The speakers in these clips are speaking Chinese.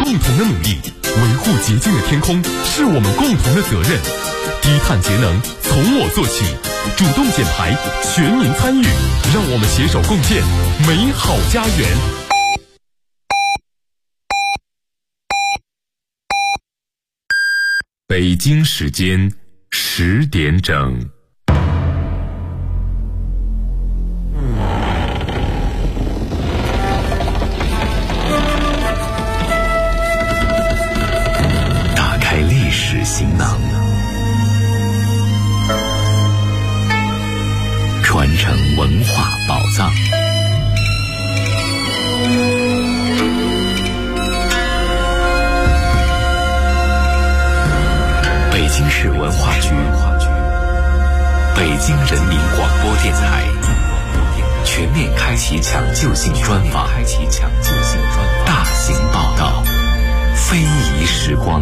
共同的努力，维护洁净的天空是我们共同的责任。低碳节能从我做起，主动减排，全民参与，让我们携手共建美好家园。北京时间10点整。 打开历史行囊，传承文化宝藏。北京市文化局、北京人民广播电台全面开启抢救性专访，大型报道，非遗时光。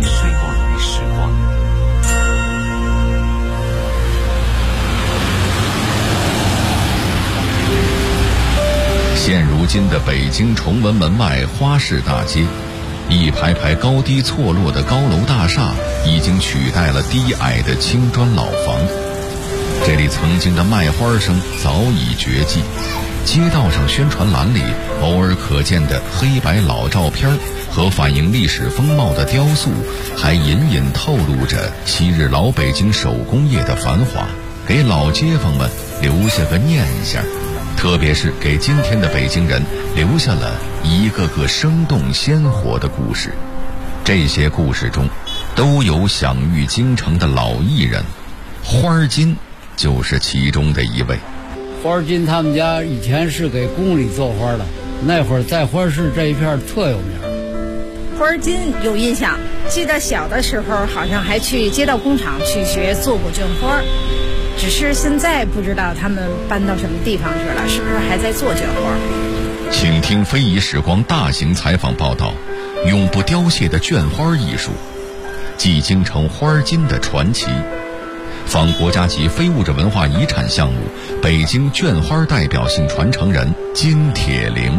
现如今的北京崇文门外花市大街，一排排高低错落的高楼大厦已经取代了低矮的青砖老房。这里曾经的卖花声早已绝迹，街道上宣传栏里偶尔可见的黑白老照片和反映历史风貌的雕塑，还隐隐透露着昔日老北京手工业的繁华，给老街坊们留下个念想，特别是给今天的北京人留下了一个个生动鲜活的故事。这些故事中都有享誉京城的老艺人，花金就是其中的一位。 花金他们家以前是给宫里做花的，那会儿在花市这一片特有名。 花金有印象，记得小的时候好像还去街道工厂去学做过绢花，只是现在不知道他们搬到什么地方去了，是不是还在做绢花？ 请听非遗时光大型采访报道，永不凋谢的绢花艺术，继京城花金的传奇，访国家级非物质文化遗产项目北京绢花代表性传承人金铁陵。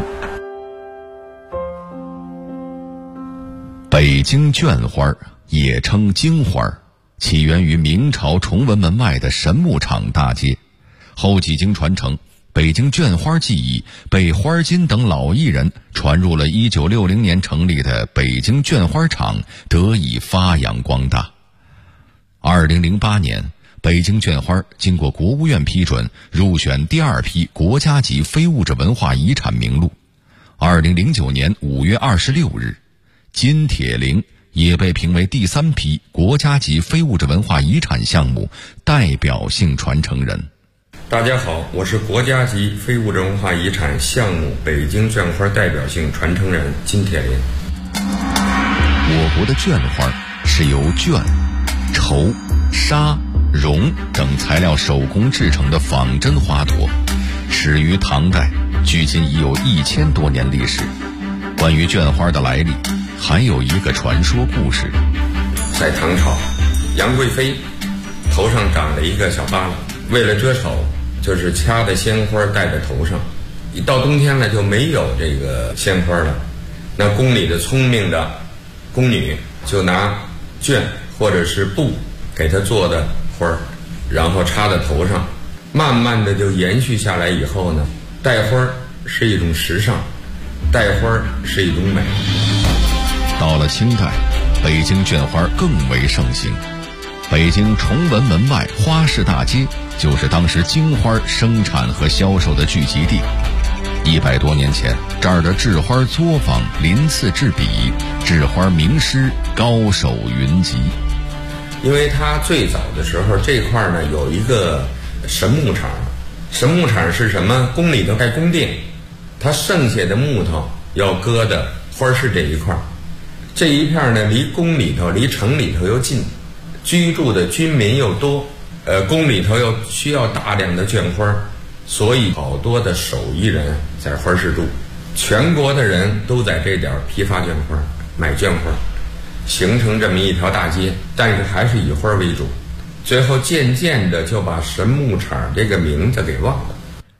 北京绢花也称京花，起源于明朝崇文门外的神木厂大街，后几经传承，北京绢花技艺被花金等老艺人传入了1960年成立的北京绢花厂，得以发扬光大。2008年，北京绢花经过国务院批准，入选第2批国家级非物质文化遗产名录。2009年5月26日，金铁陵也被评为第3批国家级非物质文化遗产项目代表性传承人。 大家好，我是国家级非物质文化遗产项目北京绢花代表性传承人金铁陵。 我国的绢花是由绢、绸、纱、绒等材料手工制成的仿真花朵，始于唐代，距今已有1000多年历史。关于绢花的来历，还有一个传说故事。 在唐朝，杨贵妃头上长了一个小疤了，为了遮丑，就是掐的鲜花戴在头上。一到冬天了就没有这个鲜花了，那宫里的聪明的宫女就拿绢或者是布给她做的花，然后插在头上，慢慢的就延续下来。以后呢，戴花是一种时尚，戴花是一种美。 到了清代，北京绢花更为盛行。北京崇文门外花市大街就是当时京花生产和销售的聚集地。100多年前，这儿的制花作坊鳞次栉比，制花名师高手云集。 因为它最早的时候这块呢有一个神木厂，神木厂是什么？宫里头盖宫殿，它剩下的木头要搁的花市这一块。这一片呢离宫里头离城里头又近，居住的居民又多，宫里头又需要大量的绢花，所以好多的手艺人在花市住，全国的人都在这点批发绢花买绢花，形成这么一条大街，但是还是以花为主。最后渐渐的就把神木厂这个名字给忘了。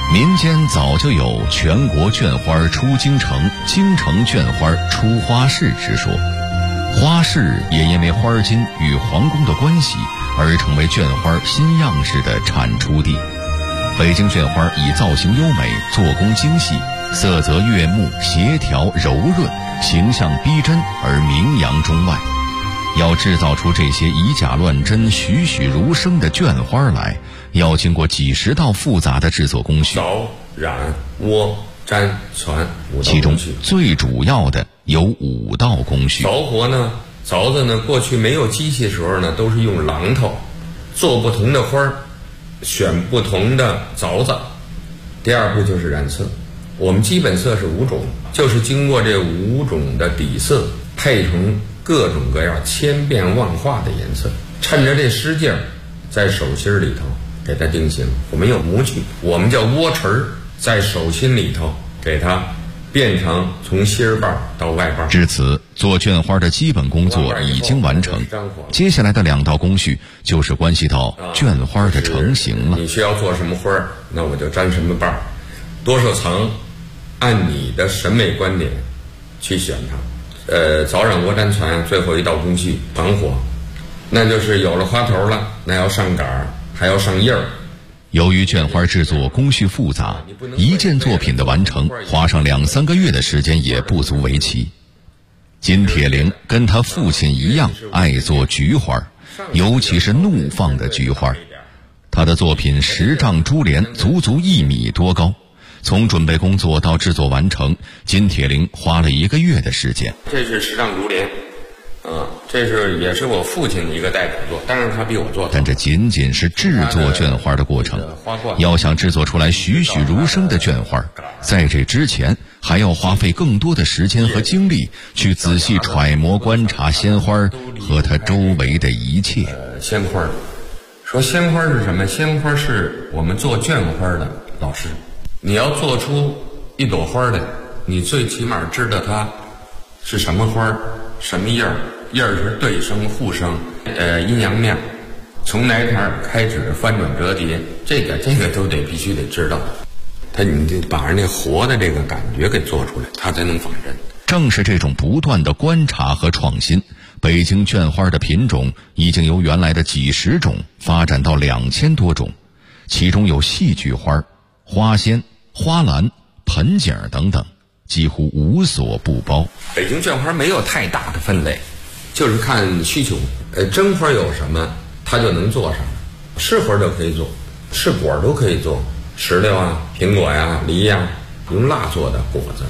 民间早就有全国绢花出京城，京城绢花出花市之说。花市也因为花巾与皇宫的关系而成为绢花新样式的产出地。北京绢花以造型优美、做工精细、色泽悦目、协调柔润、形象逼真而名扬中外。要制造出这些以假乱真、栩栩如生的绢花来，要经过几十道复杂的制作工序。 凿、染、窝、粘、传5道工序， 其中最主要的有5道工序。 凿活呢，凿子呢，过去没有机器时候呢，都是用榔头做不同的花儿，选不同的凿子。第二步就是染色，我们基本色是5种，就是经过这5种的底色配成各种各样千变万化的颜色，趁着这使劲儿，在手心里头给它定型。我们有模具，我们叫窝锤儿，在手心里头给它变成从心儿瓣到外瓣。 至此，做绢花的基本工作已经完成，接下来的2道工序就是关系到绢花的成型了。 你需要做什么花儿，那我就粘什么瓣儿，多少层，按你的审美观点去选它。凿染窝粘传，最后1道工序传火，那就是有了花头了，那要上杆儿，还要上叶儿。 由于绢花制作工序复杂，一件作品的完成花上2-3个月的时间也不足为奇。金铁霖跟他父亲一样爱做菊花，尤其是怒放的菊花。他的作品10丈珠帘足足1米多高，从准备工作到制作完成，金铁霖花了1个月的时间。 这是10丈珠帘，这也是我父亲的一个代表作，当然他比我做。 但这仅仅是制作绢花的过程，要想制作出来栩栩如生的绢花，在这之前还要花费更多的时间和精力去仔细揣摩观察鲜花和它周围的一切。 鲜花，说鲜花是什么？鲜花是我们做绢花的老师。你要做出一朵花来，你最起码知道它是什么花，什么叶儿，叶儿是对生、互生，阴阳面，从哪点开始翻转折叠，这个都必须得知道。你得把人家活的这个感觉给做出来，它才能仿真。 正是这种不断的观察和创新，北京绢花的品种已经由原来的几十种发展到2000多种，其中有戏剧花、花仙、花篮、盆景等等，几乎无所不包。 北京绢花没有太大的分类，就是看需求。真花有什么，它就能做什么。是花就可以做，是果都可以做，石榴啊、苹果呀、梨呀，用蜡做的果子。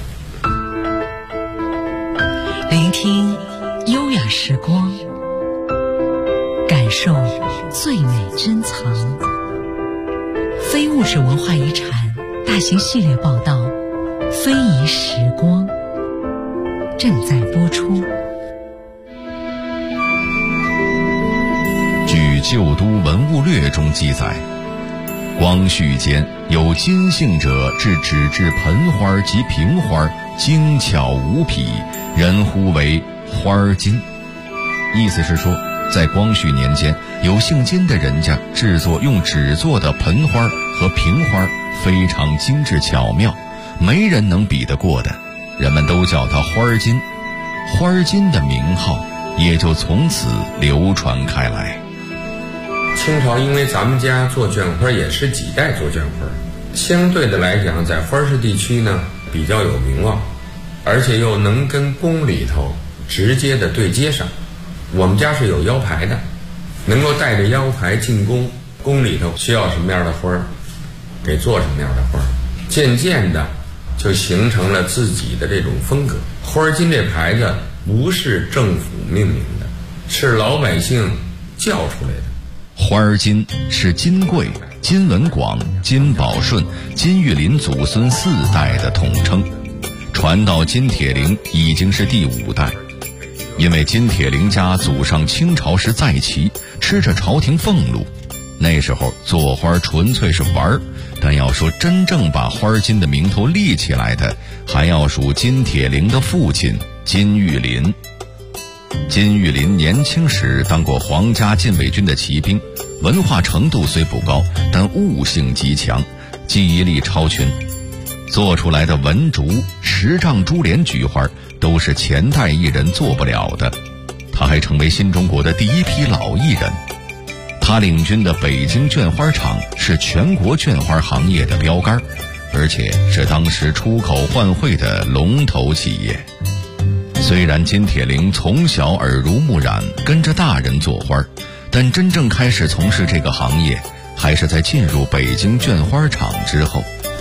聆听优雅时光，感受最美珍藏。非物质文化遗产大型系列报道《非遗时光》正在播出。 据《旧都文物略》中记载，光绪间有金姓者纸制盆花及瓶花，精巧无匹，人呼为花金。意思是说，在光绪年间，有姓金的人家制作用纸做的盆花和瓶花非常精致巧妙，没人能比得过的，人们都叫它花金。花金的名号也就从此流传开来。 清朝因为咱们家做绢花也是几代做绢花，相对的来讲，在花市地区呢比较有名望，而且又能跟宫里头直接的对接上。我们家是有腰牌的，能够带着腰牌进宫，宫里头需要什么样的花，给做什么样的花，渐渐的就形成了自己的这种风格。花金这牌子不是政府命名的，是老百姓叫出来的。 花金是金贵、金文广、金宝顺、金玉林祖孙4代的统称，传到金铁霖已经是第5代。因为金铁霖家祖上清朝时在旗，吃着朝廷俸禄，那时候做花纯粹是玩儿，但要说真正把花金的名头立起来的，还要数金铁霖的父亲金玉林。金玉林年轻时当过皇家禁卫军的骑兵，文化程度虽不高，但悟性极强， 技艺力超群，做出来的文竹、10丈珠帘菊花都是前代艺人做不了的。他还成为新中国的第一批老艺人。他领军的北京绢花厂是全国绢花行业的标杆，而且是当时出口换汇的龙头企业。虽然金铁霖从小耳濡目染，跟着大人做花，但真正开始从事这个行业还是在进入北京绢花厂之后。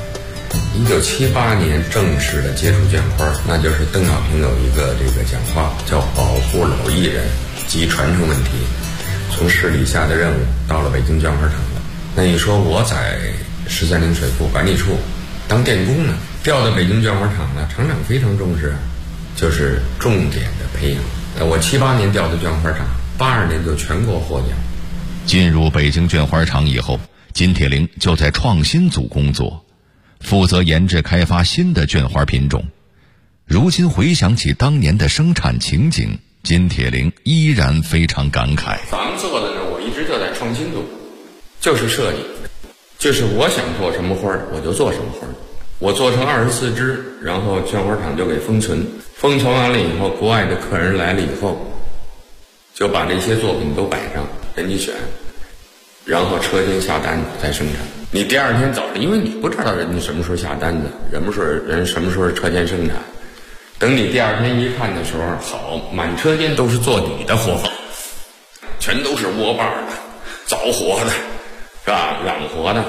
1978年正式的接触绢花，那就是邓小平有一个这个讲话，叫保护老艺人及传承问题，从市里下的任务到了北京绢花厂了。那你说我在13陵水库管理处当电工呢，调到北京绢花厂了，厂长非常重视，就是重点的培养。我78年调的绢花厂，82年就全国获奖。 进入北京绢花厂以后，金铁霖就在创新组工作，负责研制开发新的绢花品种。如今回想起当年的生产情景，金铁霖依然非常感慨。 咱们做的呢，我一直就在创新组，就是设计，就是我想做什么花我就做什么花。我做成24支，然后绢花厂就给封存，封存完了以后，国外的客人来了以后，就把这些作品都摆上，人家选，然后车间下单再生产。你第二天早上，因为你不知道人家什么时候下单的，人什么时候车间生产，等你第二天一看的时候，好，满车间都是做你的活法，全都是窝把的、凿活的，是吧？染活的。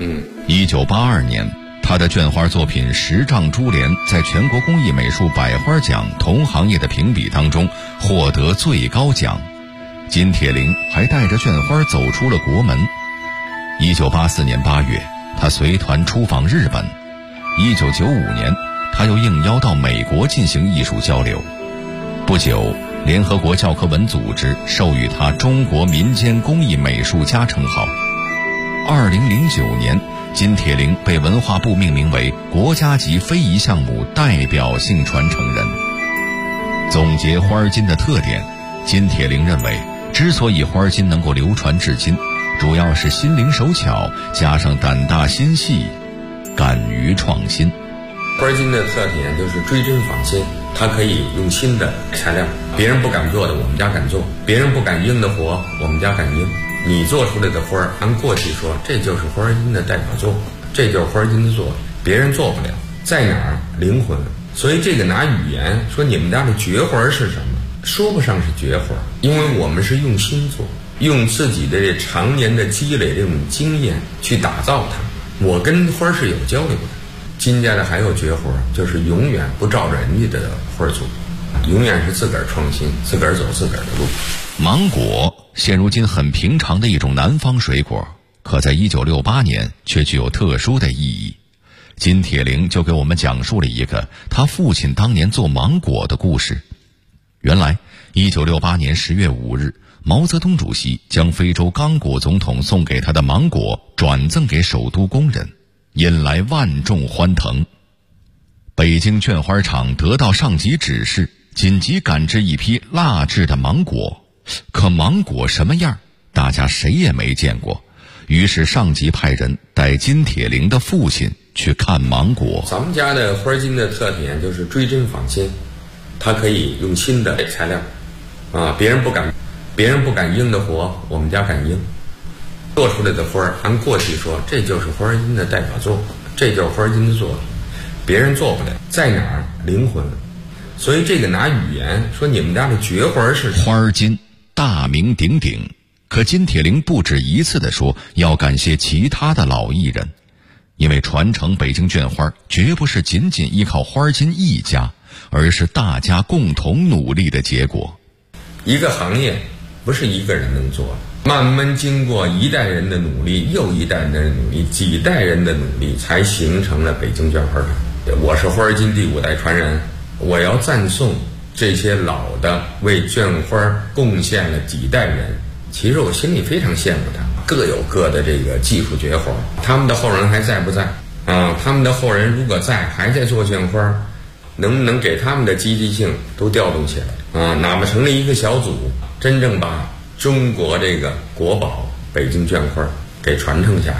1982年，他的绢花作品10丈珠帘在全国工艺美术百花奖同行业的评比当中获得最高奖。金铁霖还带着绢花走出了国门。1984年8月，他随团出访日本。1995年，他又应邀到美国进行艺术交流。不久，联合国教科文组织授予他中国民间工艺美术家称号。2009年，金铁霖被文化部命名为国家级非遗项目代表性传承人。总结花巾的特点，金铁霖认为，之所以花巾能够流传至今，主要是心灵手巧加上胆大心细，敢于创新。 花巾的特点就是追真仿新，它可以用新的材料，别人不敢做的我们家敢做，别人不敢应的活我们家敢应。你做出来的花，按过去说，这就是花巾的代表作，这就是花巾的作，别人做不了。在哪儿？灵魂。所以这个拿语言说你们家的绝活是什么，说不上是绝活，因为我们是用心做，用自己的这常年的积累这种经验去打造它。我跟花是有交流的。金家的还有绝活，就是永远不照着人家的花做，永远是自个儿创新，自个儿走自个儿的路。 芒果现如今很平常的一种南方水果，可在1968年却具有特殊的意义。金铁霖就给我们讲述了一个他父亲当年做芒果的故事。原来1968年10月5日，毛泽东主席将非洲刚果总统送给他的芒果转赠给首都工人，引来万众欢腾。北京绢花厂得到上级指示，紧急赶制一批蜡制的芒果。可芒果什么样，大家谁也没见过。于是上级派人带金铁霖的父亲去看芒果。 咱们家的花巾的特点就是追真仿新，它可以用新的材料，别人不敢应的活，我们家敢应。做出来的花，按过去说，这就是花巾的代表作，这就是花巾的作品，别人做不了。在哪儿？灵魂。所以这个拿语言说你们家的绝活是花巾大名鼎鼎，可金铁霖不止一次地说要感谢其他的老艺人，因为传承北京绢花绝不是仅仅依靠花巾一家，而是大家共同努力的结果。 一个行业不是一个人能做，慢慢经过一代人的努力，又一代人的努力，几代人的努力，才形成了北京绢花厂。我是花巾第5代传人，我要赞颂这些老的为绢花贡献了几代人。其实我心里非常羡慕他们，各有各的这个技术绝活。他们的后人还在不在他们的后人如果在，还在做绢花，能不能给他们的积极性都调动起来哪怕成立一个小组，真正把中国这个国宝北京绢花给传承下去。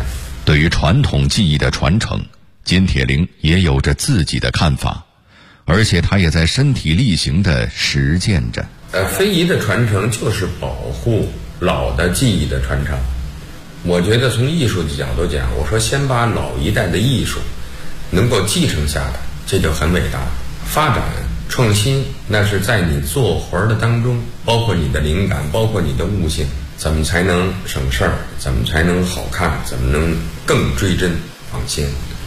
对于传统技艺的传承，金铁陵也有着自己的看法，而且他也在身体力行地实践着。 非遗的传承就是保护老的技艺的传承。我觉得从艺术的角度讲，我说先把老一代的艺术能够继承下来，这就很伟大。发展创新，那是在你做活的当中，包括你的灵感，包括你的悟性，怎么才能省事儿，怎么才能好看，怎么能更追真放心。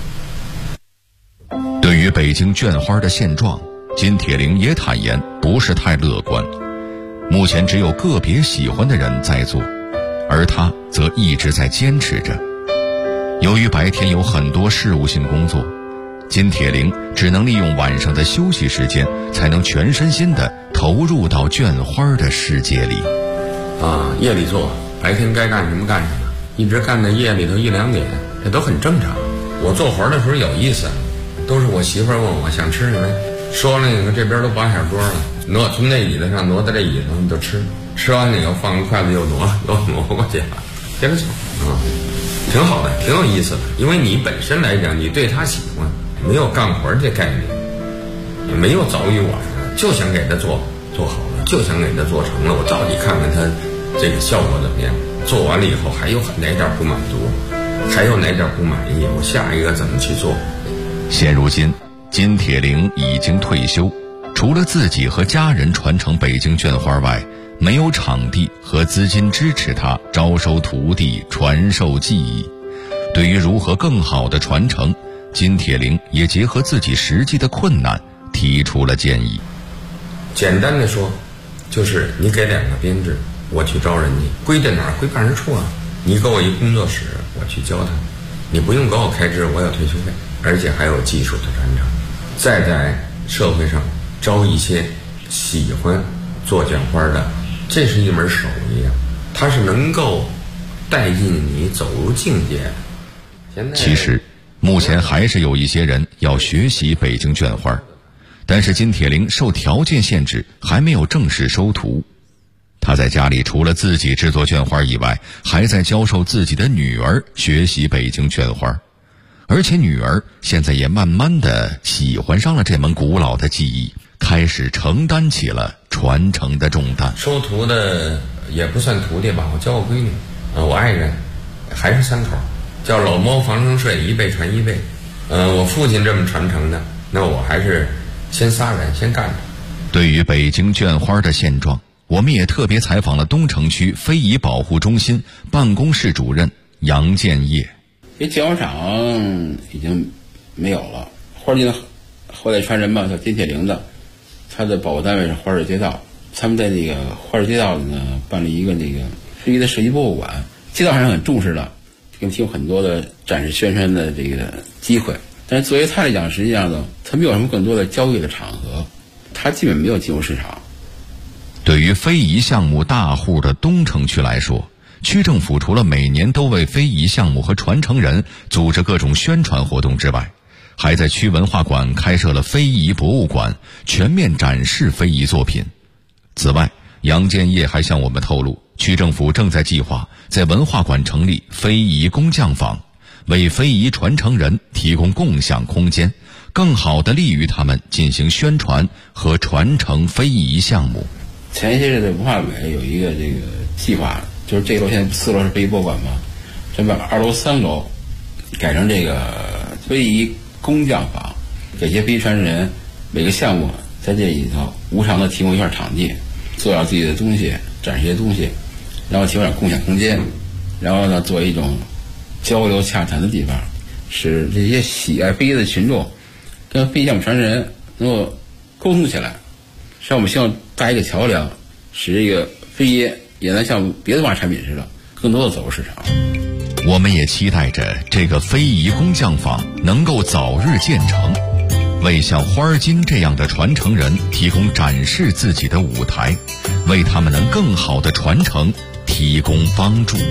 对于北京绢花的现状，金铁陵也坦言不是太乐观，目前只有个别喜欢的人在做，而他则一直在坚持着。由于白天有很多事务性工作，金铁陵只能利用晚上的休息时间，才能全身心地投入到绢花的世界里。 夜里做，白天该干什么干什么，一直干到夜里头1、2点，这都很正常。我做活的时候有意思，都是我媳妇儿问我想吃什么，说了那个这边都摆好桌了，从那椅子上挪到这椅子上就吃，吃完了以后放个筷子又挪过去了，接着走挺好的，挺有意思的。因为你本身来讲，你对他喜欢，没有干活这概念，也没有早与晚，就想给他做好了，就想给他做成了。我到底看看他这个效果怎么样，做完了以后还有哪点不满足，还有哪点不满意，我下一个怎么去做。 现如今金铁陵已经退休，除了自己和家人传承北京绢花外，没有场地和资金支持他招收徒弟传授技艺。对于如何更好的传承，金铁陵也结合自己实际的困难提出了建议。 简单的说，就是你给2个编制，我去招人家，归在哪儿？归办事处啊。你给我一工作室，我去教他，你不用给我开支，我有退休费，而且还有技术的传承。再在社会上招一些喜欢做绢花的，这是一门手艺啊，它是能够带进你走入境界的。 其实目前还是有一些人要学习北京绢花，但是金铁陵受条件限制，还没有正式收徒。他在家里除了自己制作绢花以外，还在教授自己的女儿学习北京绢花，而且女儿现在也慢慢地喜欢上了这门古老的技艺，开始承担起了传承的重担。 收徒的也不算徒弟吧，我教我闺女我爱人还是3口，叫老猫防生睡，一辈传一辈。我父亲这么传承的，那我还是先撒人先干着。 对于北京绢花的现状，我们也特别采访了东城区非遗保护中心办公室主任杨建业。 这绢花厂已经没有了，花街的后代传人吧，叫金铁陵的，他的保护单位是花市街道，他们在那个花市街道呢办了一个那个非遗的设计博物馆，街道上很重视的，给提供很多的展示宣传的这个机会。但是作为他来讲，实际上呢，他没有什么更多的交易的场合，他基本没有进入市场。 对于非遗项目大户的东城区来说，区政府除了每年都为非遗项目和传承人组织各种宣传活动之外，还在区文化馆开设了非遗博物馆，全面展示非遗作品。此外，杨建业还向我们透露，区政府正在计划在文化馆成立非遗工匠坊，为非遗传承人提供共享空间，更好地利于他们进行宣传和传承非遗项目。 前些日子文化委有一个这个计划，就是这楼现在4楼是非遗博物馆嘛，这边2楼3楼改成这个非遗工匠坊，给些非遗传承人每个项目在这里头无偿的提供一块场地，做点自己的东西，展示一些东西，然后提供点共享空间，然后呢做一种交流洽谈的地方，使这些喜爱非遗的群众跟非遗项目传承人能够沟通起来。实际上我们希望搭一个桥梁，使这个非遗也能像别的文化产品似的更多的走入市场。 我们也期待着这个非遗工匠坊能够早日建成，为像花金这样的传承人提供展示自己的舞台，为他们能更好的传承提供帮助。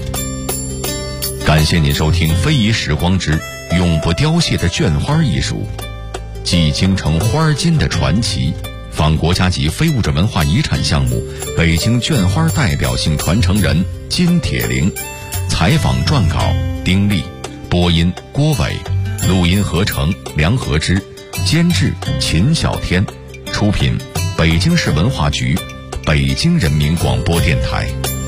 感谢您收听非遗时光之永不凋谢的绢花艺术，继京城花金的传奇，访国家级非物质文化遗产项目北京绢花代表性传承人金铁陵，采访撰稿丁力。 播音郭伟，录音合成梁和之，监制秦小天，出品北京市文化局、北京人民广播电台。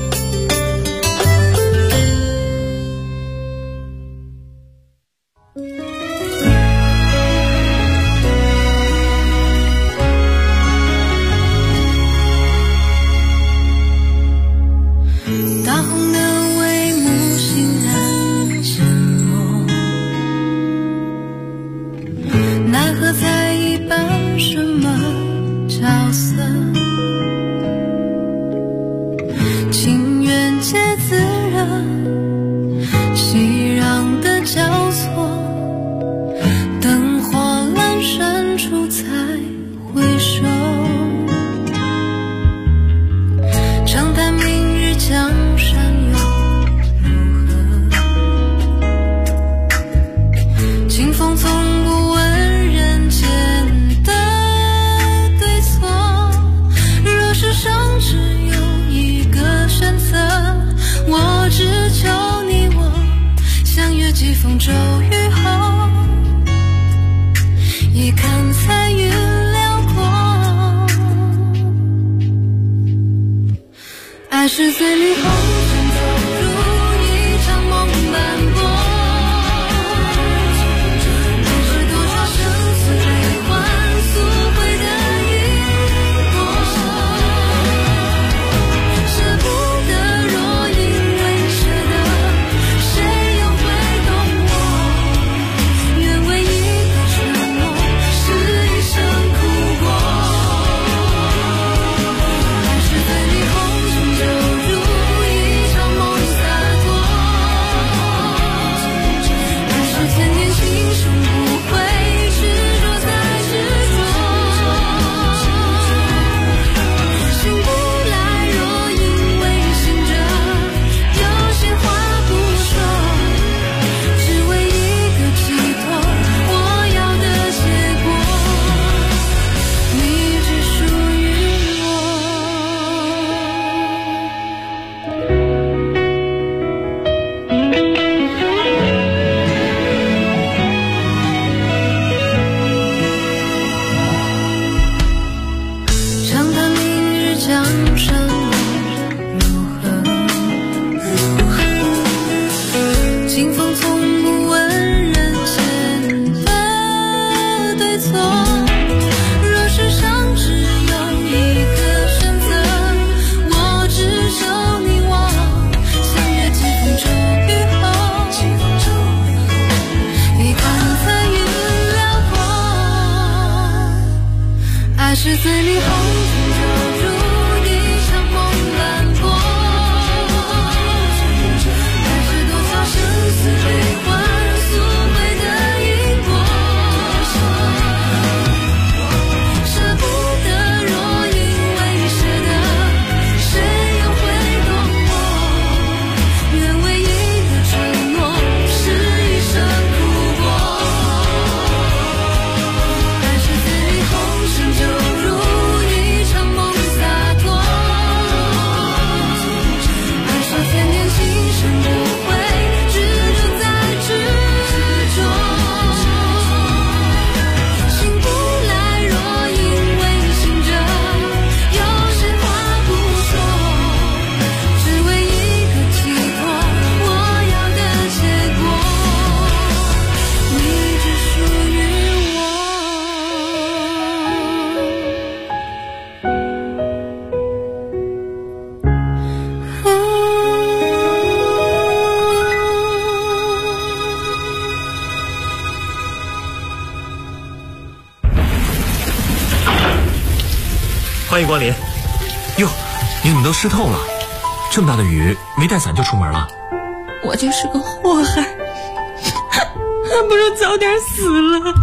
欢迎光临。哟，你怎么都湿透了？这么大的雨，没带伞就出门了？ 我就是个祸害，还不如早点死了。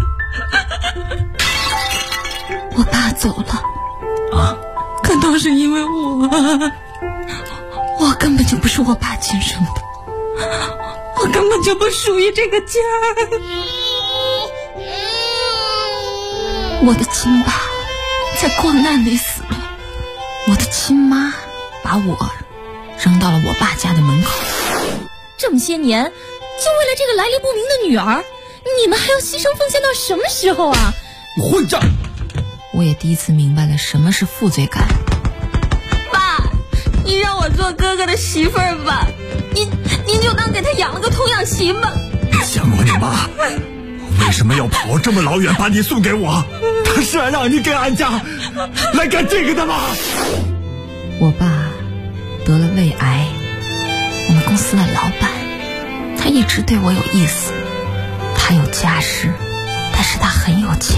我爸走了啊， 可都是因为我根本就不是我爸亲生的，我根本就不属于这个家。我的亲爸在光难里死了，我的亲妈把我扔到了我爸家的门口。 这么些年， 就为了这个来历不明的女儿，你们还要牺牲奉献到什么时候啊？ 混账！ 我也第一次明白了什么是负罪感。 爸，你让我做哥哥的媳妇儿吧，您就当给他养了个童养媳吧。 想过你妈为什么要跑这么老远把你送给我？他是让你给俺家来干这个的吗？ 我爸得了胃癌，我们公司的老板，他一直对我有意思。他有家室，但是他很有钱。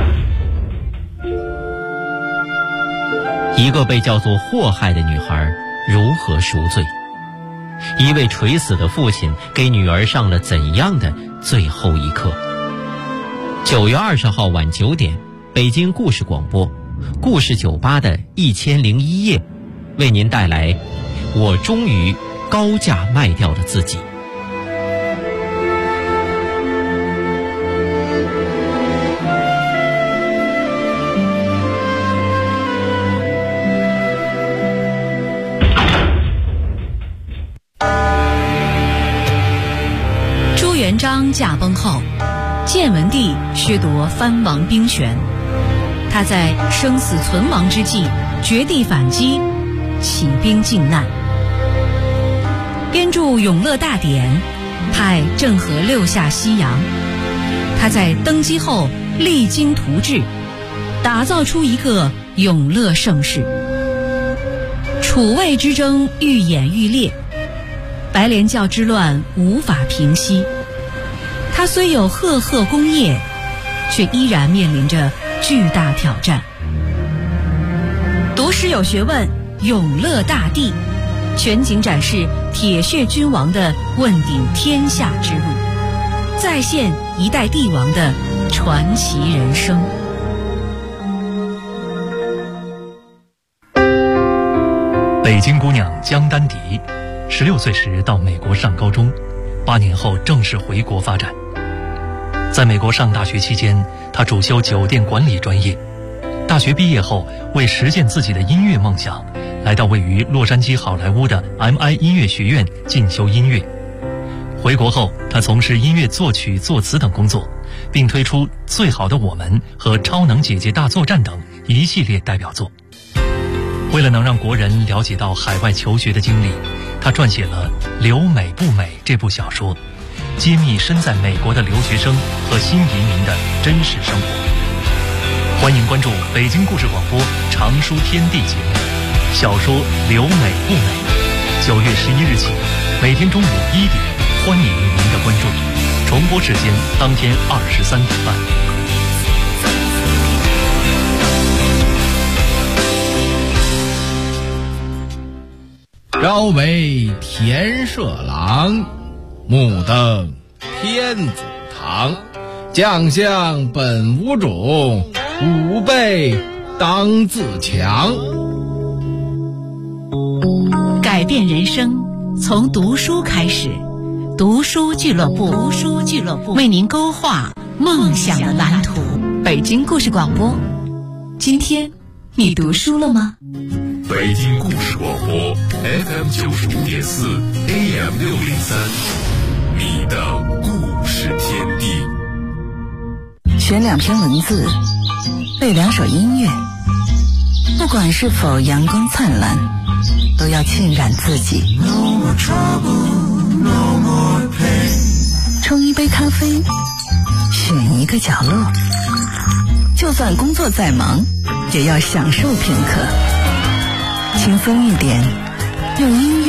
一个被叫做祸害的女孩如何赎罪？一位垂死的父亲给女儿上了怎样的最后一课？9月20号晚9点，北京故事广播故事酒吧的1001夜，为您带来我终于高价卖掉了自己。 朱元璋驾崩后，建文帝削夺藩王兵权，他在生死存亡之际绝地反击，起兵靖难，编著《永乐大典》，派郑和6下西洋。他在登基后励精图治，打造出一个永乐盛世。楚魏之争愈演愈烈，白莲教之乱无法平息。他虽有赫赫功业，却依然面临着巨大挑战。读史有学问，永乐大帝全景展示铁血君王的问鼎天下之路，再现一代帝王的传奇人生。 北京姑娘江丹迪，16岁时到美国上高中，8年后正式回国发展。在美国上大学期间，她主修酒店管理专业。大学毕业后，为实现自己的音乐梦想，来到位于洛杉矶好莱坞的 MI 音乐学院进修音乐。回国后，她从事音乐作曲、作词等工作，并推出《最好的我们》和《超能姐姐大作战》等一系列代表作。为了能让国人了解到海外求学的经历，她撰写了《留美不美》这部小说，揭秘身在美国的留学生和新移民的真实生活。欢迎关注北京故事广播常书天地节目，小说《留美不美》，9月11日起，每天中午1点，欢迎您的关注。重播时间当天23点半。 朝为田舍郎，暮登天子堂。将相本无种，吾辈当自强。 改变人生从读书开始，读书俱乐部，为您勾画梦想的蓝图。北京故事广播，今天你读书了吗？ 北京故事广播 FM 95.4 AM 603，你的故事天地。 选2篇文字，背2首音乐，不管是否阳光灿烂，都要浸染自己。冲一杯咖啡，选一个角落，就算工作再忙，也要享受片刻，轻松一点，用音乐